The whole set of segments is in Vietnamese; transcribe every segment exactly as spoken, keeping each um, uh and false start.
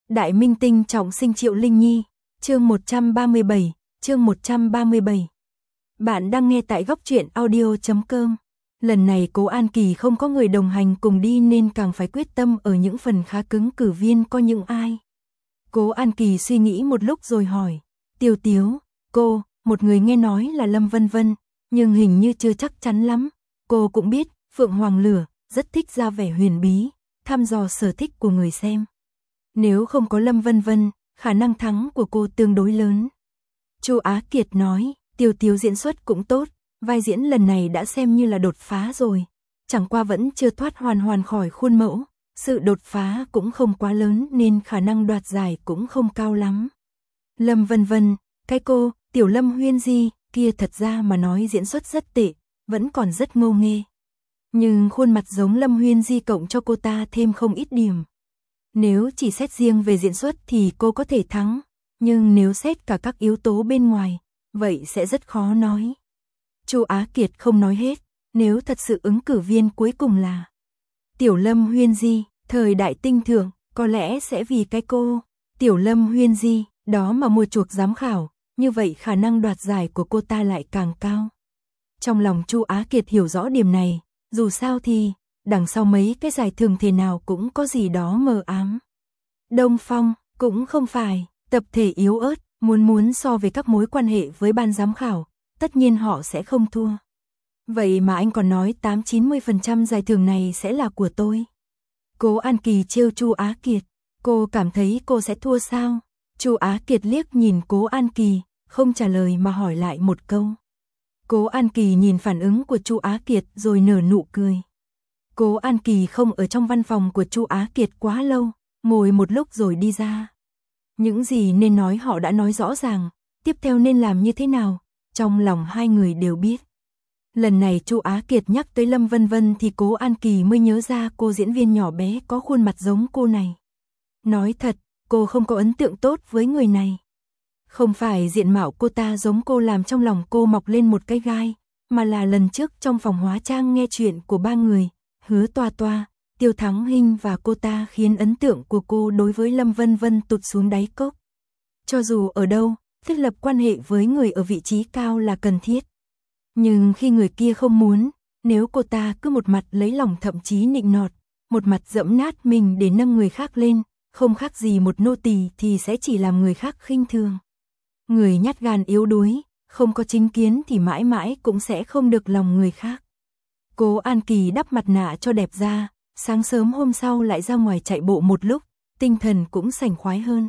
Đại minh tinh trọng sinh Triệu Linh Nhi, chương một trăm ba mươi bảy, chương một trăm ba mươi bảy. Bạn đang nghe tại góc truyện audio chấm com. Lần này Cố An Kỳ không có người đồng hành cùng đi nên càng phải quyết tâm ở những phần khá cứng cử viên có những ai. Cố An Kỳ suy nghĩ một lúc rồi hỏi, Tiêu Tiếu, cô, một người nghe nói là Lâm Vân Vân, nhưng hình như chưa chắc chắn lắm. Cô cũng biết, Phượng Hoàng Lửa rất thích ra vẻ huyền bí, thăm dò sở thích của người xem. Nếu không có Lâm Vân Vân, khả năng thắng của cô tương đối lớn. Chu Á Kiệt nói, Tiêu Tiếu diễn xuất cũng tốt, vai diễn lần này đã xem như là đột phá rồi. Chẳng qua vẫn chưa thoát hoàn hoàn khỏi khuôn mẫu, sự đột phá cũng không quá lớn nên khả năng đoạt giải cũng không cao lắm. Lâm Vân Vân, cái cô, Tiểu Lâm Huyên Di, kia thật ra mà nói diễn xuất rất tệ, vẫn còn rất ngô nghê. Nhưng khuôn mặt giống Lâm Huyên Di cộng cho cô ta thêm không ít điểm. Nếu chỉ xét riêng về diễn xuất thì cô có thể thắng, nhưng nếu xét cả các yếu tố bên ngoài, vậy sẽ rất khó nói. Chu Á Kiệt không nói hết, nếu thật sự ứng cử viên cuối cùng là Tiểu Lâm Huyên Di, thời đại tinh thượng, có lẽ sẽ vì cái cô, Tiểu Lâm Huyên Di, đó mà mua chuộc giám khảo, như vậy khả năng đoạt giải của cô ta lại càng cao. Trong lòng Chu Á Kiệt hiểu rõ điểm này, dù sao thì đằng sau mấy cái giải thưởng thế nào cũng có gì đó mờ ám. Đông Phong cũng không phải tập thể yếu ớt, muốn muốn so về các mối quan hệ với ban giám khảo, tất nhiên họ sẽ không thua. Vậy mà anh còn nói tám chín mươi phần trăm giải thưởng này sẽ là của tôi. Cố An Kỳ trêu Chu Á Kiệt, cô cảm thấy cô sẽ thua sao? Chu Á Kiệt liếc nhìn Cố An Kỳ, không trả lời mà hỏi lại một câu. Cố An Kỳ nhìn phản ứng của Chu Á Kiệt rồi nở nụ cười. Cố An Kỳ không ở trong văn phòng của Chu Á Kiệt quá lâu, ngồi một lúc rồi đi ra. Những gì nên nói họ đã nói rõ ràng, tiếp theo nên làm như thế nào, trong lòng hai người đều biết. Lần này Chu Á Kiệt nhắc tới Lâm Vân Vân thì Cố An Kỳ mới nhớ ra cô diễn viên nhỏ bé có khuôn mặt giống cô này. Nói thật, cô không có ấn tượng tốt với người này. Không phải diện mạo cô ta giống cô làm trong lòng cô mọc lên một cái gai, mà là lần trước trong phòng hóa trang nghe chuyện của ba người, Hứa Toa Toa, Tiêu Thắng Hinh và cô ta khiến ấn tượng của cô đối với Lâm Vân Vân tụt xuống đáy cốc. Cho dù ở đâu, thiết lập quan hệ với người ở vị trí cao là cần thiết. Nhưng khi người kia không muốn, nếu cô ta cứ một mặt lấy lòng thậm chí nịnh nọt, một mặt dẫm nát mình để nâng người khác lên, không khác gì một nô tỳ thì sẽ chỉ làm người khác khinh thường. Người nhát gan yếu đuối, không có chính kiến thì mãi mãi cũng sẽ không được lòng người khác. Cố An Kỳ đắp mặt nạ cho đẹp ra, sáng sớm hôm sau lại ra ngoài chạy bộ một lúc, tinh thần cũng sảng khoái hơn.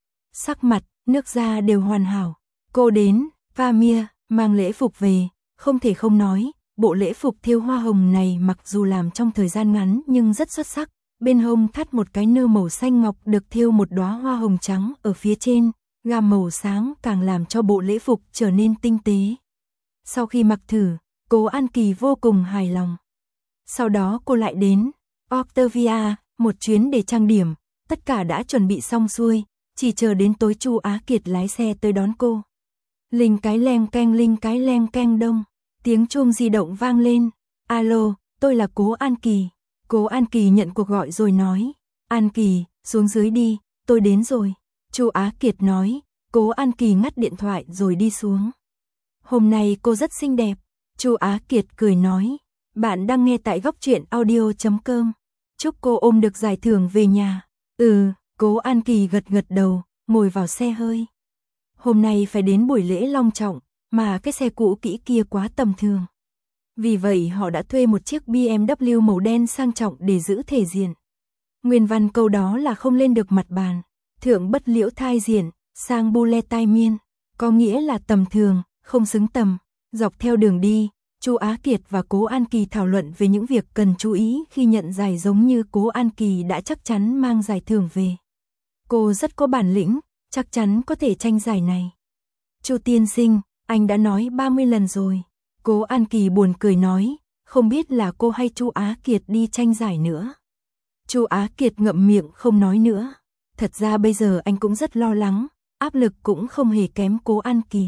Sắc mặt, nước da đều hoàn hảo. Cô đến, Pamir, mang lễ phục về, không thể không nói, bộ lễ phục thêu hoa hồng này mặc dù làm trong thời gian ngắn nhưng rất xuất sắc. Bên hông thắt một cái nơ màu xanh ngọc được thêu một đóa hoa hồng trắng ở phía trên, gam màu sáng càng làm cho bộ lễ phục trở nên tinh tế. Sau khi mặc thử, Cố An Kỳ vô cùng hài lòng. Sau đó cô lại đến Octavia, một chuyến để trang điểm, tất cả đã chuẩn bị xong xuôi, chỉ chờ đến tối Chu Á Kiệt lái xe tới đón cô. Linh cái leng keng linh cái leng keng đông, tiếng chuông di động vang lên. Alo, tôi là Cố An Kỳ. Cố An Kỳ nhận cuộc gọi rồi nói, An Kỳ, xuống dưới đi, tôi đến rồi. Chu Á Kiệt nói, Cố An Kỳ ngắt điện thoại rồi đi xuống. Hôm nay cô rất xinh đẹp. Chu Á Kiệt cười nói, bạn đang nghe tại góc truyện audio chấm com. Chúc cô ôm được giải thưởng về nhà. Ừ, Cố An Kỳ gật gật đầu, ngồi vào xe hơi. Hôm nay phải đến buổi lễ long trọng, mà cái xe cũ kỹ kia quá tầm thường. Vì vậy họ đã thuê một chiếc bê em vê màu đen sang trọng để giữ thể diện. Nguyên văn câu đó là không lên được mặt bàn. Thượng bất liễu thai diện, sang bu le tai miên, có nghĩa là tầm thường, không xứng tầm. Dọc theo đường đi, Chu Á Kiệt và Cố An Kỳ thảo luận về những việc cần chú ý khi nhận giải, giống như Cố An Kỳ đã chắc chắn mang giải thưởng về. Cô rất có bản lĩnh, chắc chắn có thể tranh giải này. Chu tiên sinh, anh đã nói ba mươi lần rồi. Cố An Kỳ buồn cười nói, không biết là cô hay Chu Á Kiệt đi tranh giải nữa. Chu Á Kiệt ngậm miệng không nói nữa. Thật ra bây giờ anh cũng rất lo lắng, áp lực cũng không hề kém Cố An Kỳ.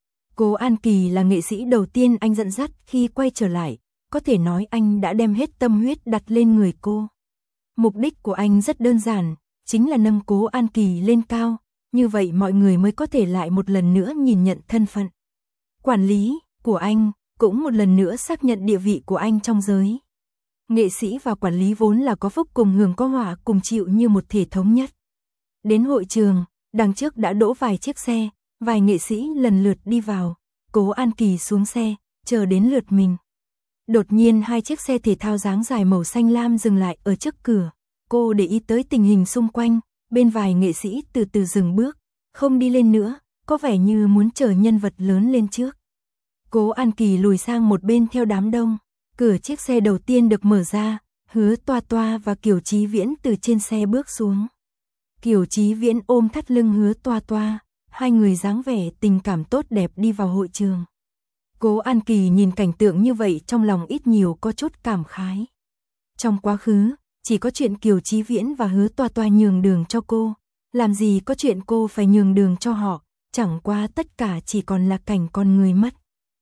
Cố An Kỳ là nghệ sĩ đầu tiên anh dẫn dắt khi quay trở lại, có thể nói anh đã đem hết tâm huyết đặt lên người cô. Mục đích của anh rất đơn giản, chính là nâng Cố An Kỳ lên cao, như vậy mọi người mới có thể lại một lần nữa nhìn nhận thân phận quản lý của anh, cũng một lần nữa xác nhận địa vị của anh trong giới. Nghệ sĩ và quản lý vốn là có phúc cùng hưởng có họa cùng chịu như một thể thống nhất. Đến hội trường, đằng trước đã đỗ vài chiếc xe, vài nghệ sĩ lần lượt đi vào, Cố An Kỳ xuống xe, chờ đến lượt mình. Đột nhiên hai chiếc xe thể thao dáng dài màu xanh lam dừng lại ở trước cửa, cô để ý tới tình hình xung quanh, bên vài nghệ sĩ từ từ dừng bước, không đi lên nữa, có vẻ như muốn chờ nhân vật lớn lên trước. Cố An Kỳ lùi sang một bên theo đám đông, cửa chiếc xe đầu tiên được mở ra, Hứa Toa Toa và Kiều Chí Viễn từ trên xe bước xuống. Kiều Chí Viễn ôm thắt lưng Hứa Toa Toa, hai người dáng vẻ tình cảm tốt đẹp đi vào hội trường. Cố An Kỳ nhìn cảnh tượng như vậy trong lòng ít nhiều có chút cảm khái. Trong quá khứ, chỉ có chuyện Kiều Chí Viễn và Hứa Toa Toa nhường đường cho cô, làm gì có chuyện cô phải nhường đường cho họ, chẳng qua tất cả chỉ còn là cảnh con người mất.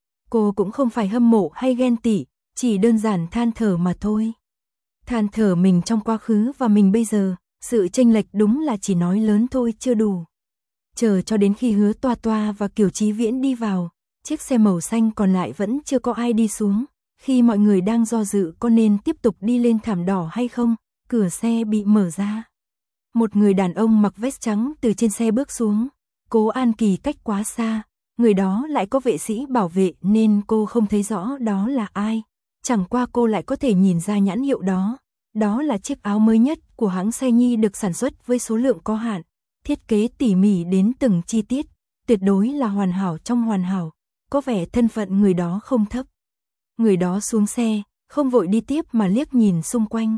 Cô cũng không phải hâm mộ hay ghen tị, chỉ đơn giản than thở mà thôi. Than thở mình trong quá khứ và mình bây giờ, sự chênh lệch đúng là chỉ nói lớn thôi chưa đủ. Chờ cho đến khi Hứa Toa Toa và Kiều Chí Viễn đi vào, chiếc xe màu xanh còn lại vẫn chưa có ai đi xuống. Khi mọi người đang do dự có nên tiếp tục đi lên thảm đỏ hay không, cửa xe bị mở ra. Một người đàn ông mặc vest trắng từ trên xe bước xuống. Cố An Kỳ cách quá xa, người đó lại có vệ sĩ bảo vệ nên cô không thấy rõ đó là ai. Chẳng qua cô lại có thể nhìn ra nhãn hiệu đó. Đó là chiếc áo mới nhất của hãng Xe Nhi được sản xuất với số lượng có hạn, thiết kế tỉ mỉ đến từng chi tiết, tuyệt đối là hoàn hảo trong hoàn hảo, có vẻ thân phận người đó không thấp. Người đó xuống xe, không vội đi tiếp mà liếc nhìn xung quanh.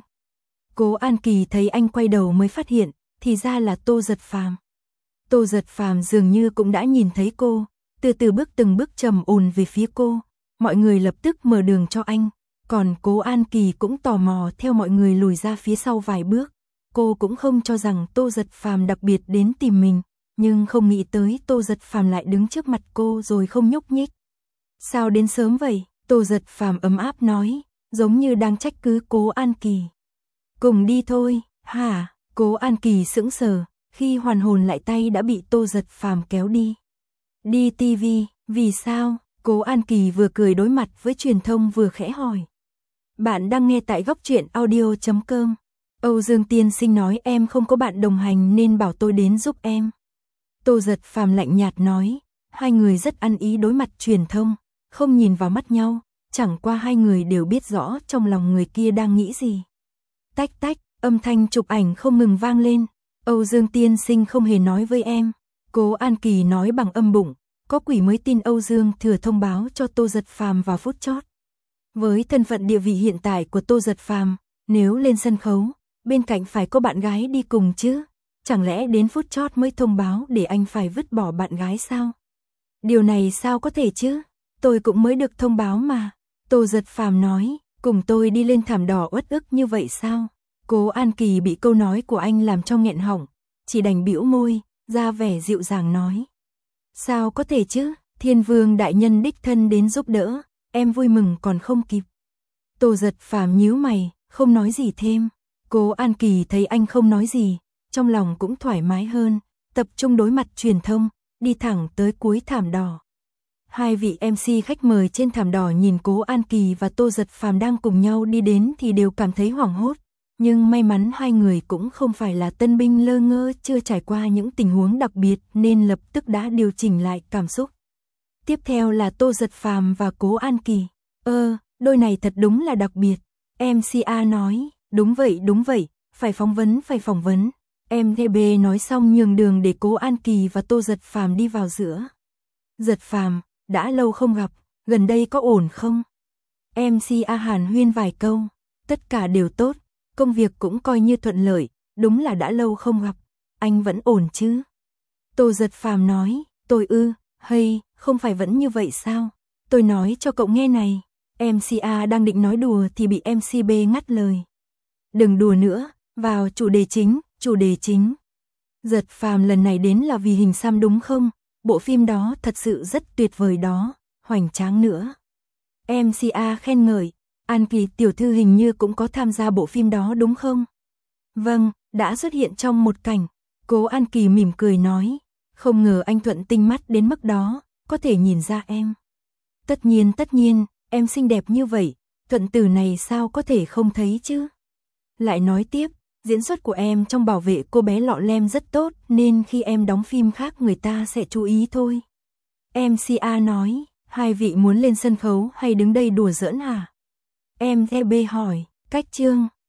Cố An Kỳ thấy anh quay đầu mới phát hiện, thì ra là Tô Giật Phàm. Tô Giật Phàm dường như cũng đã nhìn thấy cô, từ từ bước từng bước trầm ổn về phía cô, mọi người lập tức mở đường cho anh, còn Cố An Kỳ cũng tò mò theo mọi người lùi ra phía sau vài bước. Cô cũng không cho rằng Tô Giật Phàm đặc biệt đến tìm mình, nhưng không nghĩ tới Tô Giật Phàm lại đứng trước mặt cô rồi không nhúc nhích. Sao đến sớm vậy? Tô Giật Phàm ấm áp nói, giống như đang trách cứ Cố An Kỳ. Cùng đi thôi, hả? Cố An Kỳ sững sờ, khi hoàn hồn lại tay đã bị Tô Giật Phàm kéo đi. Đi ti vi, vì sao? Cố An Kỳ vừa cười đối mặt với truyền thông vừa khẽ hỏi. Bạn đang nghe tại góc truyện audio chấm com. Âu Dương Tiên Sinh nói em không có bạn đồng hành nên bảo tôi đến giúp em. Tô Giật Phàm lạnh nhạt nói, hai người rất ăn ý đối mặt truyền thông, không nhìn vào mắt nhau, chẳng qua hai người đều biết rõ trong lòng người kia đang nghĩ gì. Tách tách, âm thanh chụp ảnh không ngừng vang lên. Âu Dương Tiên Sinh không hề nói với em. Cố An Kỳ nói bằng âm bụng, có quỷ mới tin Âu Dương thừa thông báo cho Tô Giật Phàm vào phút chót. Với thân phận địa vị hiện tại của Tô Giật Phàm, nếu lên sân khấu, bên cạnh phải có bạn gái đi cùng chứ. Chẳng lẽ đến phút chót mới thông báo để anh phải vứt bỏ bạn gái sao? Điều này sao có thể chứ? Tôi cũng mới được thông báo mà. Tô Giật Phàm nói, cùng tôi đi lên thảm đỏ uất ức như vậy sao? Cố An Kỳ bị câu nói của anh làm cho nghẹn họng, chỉ đành bĩu môi, ra vẻ dịu dàng nói. Sao có thể chứ? Thiên Vương đại nhân đích thân đến giúp đỡ, em vui mừng còn không kịp. Tô Giật Phàm nhíu mày, không nói gì thêm. Cố An Kỳ thấy anh không nói gì, trong lòng cũng thoải mái hơn, tập trung đối mặt truyền thông, đi thẳng tới cuối thảm đỏ. Hai vị em xê khách mời trên thảm đỏ nhìn Cố An Kỳ và Tô Giật Phàm đang cùng nhau đi đến thì đều cảm thấy hoảng hốt, nhưng may mắn hai người cũng không phải là tân binh lơ ngơ chưa trải qua những tình huống đặc biệt nên lập tức đã điều chỉnh lại cảm xúc. Tiếp theo là Tô Giật Phàm và Cố An Kỳ. Ơ, đôi này thật đúng là đặc biệt. em xê A nói, đúng vậy đúng vậy, phải phỏng vấn phải phỏng vấn. em tê bê nói xong nhường đường để Cố An Kỳ và Tô Giật Phàm đi vào giữa. Giật Phàm, đã lâu không gặp, gần đây có ổn không? em xê A hàn huyên vài câu, tất cả đều tốt, công việc cũng coi như thuận lợi, đúng là đã lâu không gặp, anh vẫn ổn chứ? Tô Giật Phàm nói, tôi ư, hay, không phải vẫn như vậy sao? Tôi nói cho cậu nghe này, em xê A đang định nói đùa thì bị em xê bê ngắt lời. Đừng đùa nữa, vào chủ đề chính, chủ đề chính. Giật Phàm lần này đến là vì Hình Xăm đúng không? Bộ phim đó thật sự rất tuyệt vời đó, hoành tráng nữa. em xê A khen ngợi, An Kỳ tiểu thư hình như cũng có tham gia bộ phim đó đúng không? Vâng, đã xuất hiện trong một cảnh. Cố An Kỳ mỉm cười nói, không ngờ anh Thuận tinh mắt đến mức đó, có thể nhìn ra em. Tất nhiên tất nhiên, em xinh đẹp như vậy, Thuận tử này sao có thể không thấy chứ. Lại nói tiếp, diễn xuất của em trong bảo vệ cô bé lọ lem rất tốt, nên khi em đóng phim khác người ta sẽ chú ý thôi. em xê a nói, hai vị muốn lên sân khấu hay đứng đây đùa giỡn hả? em tê bê hỏi, cách chương,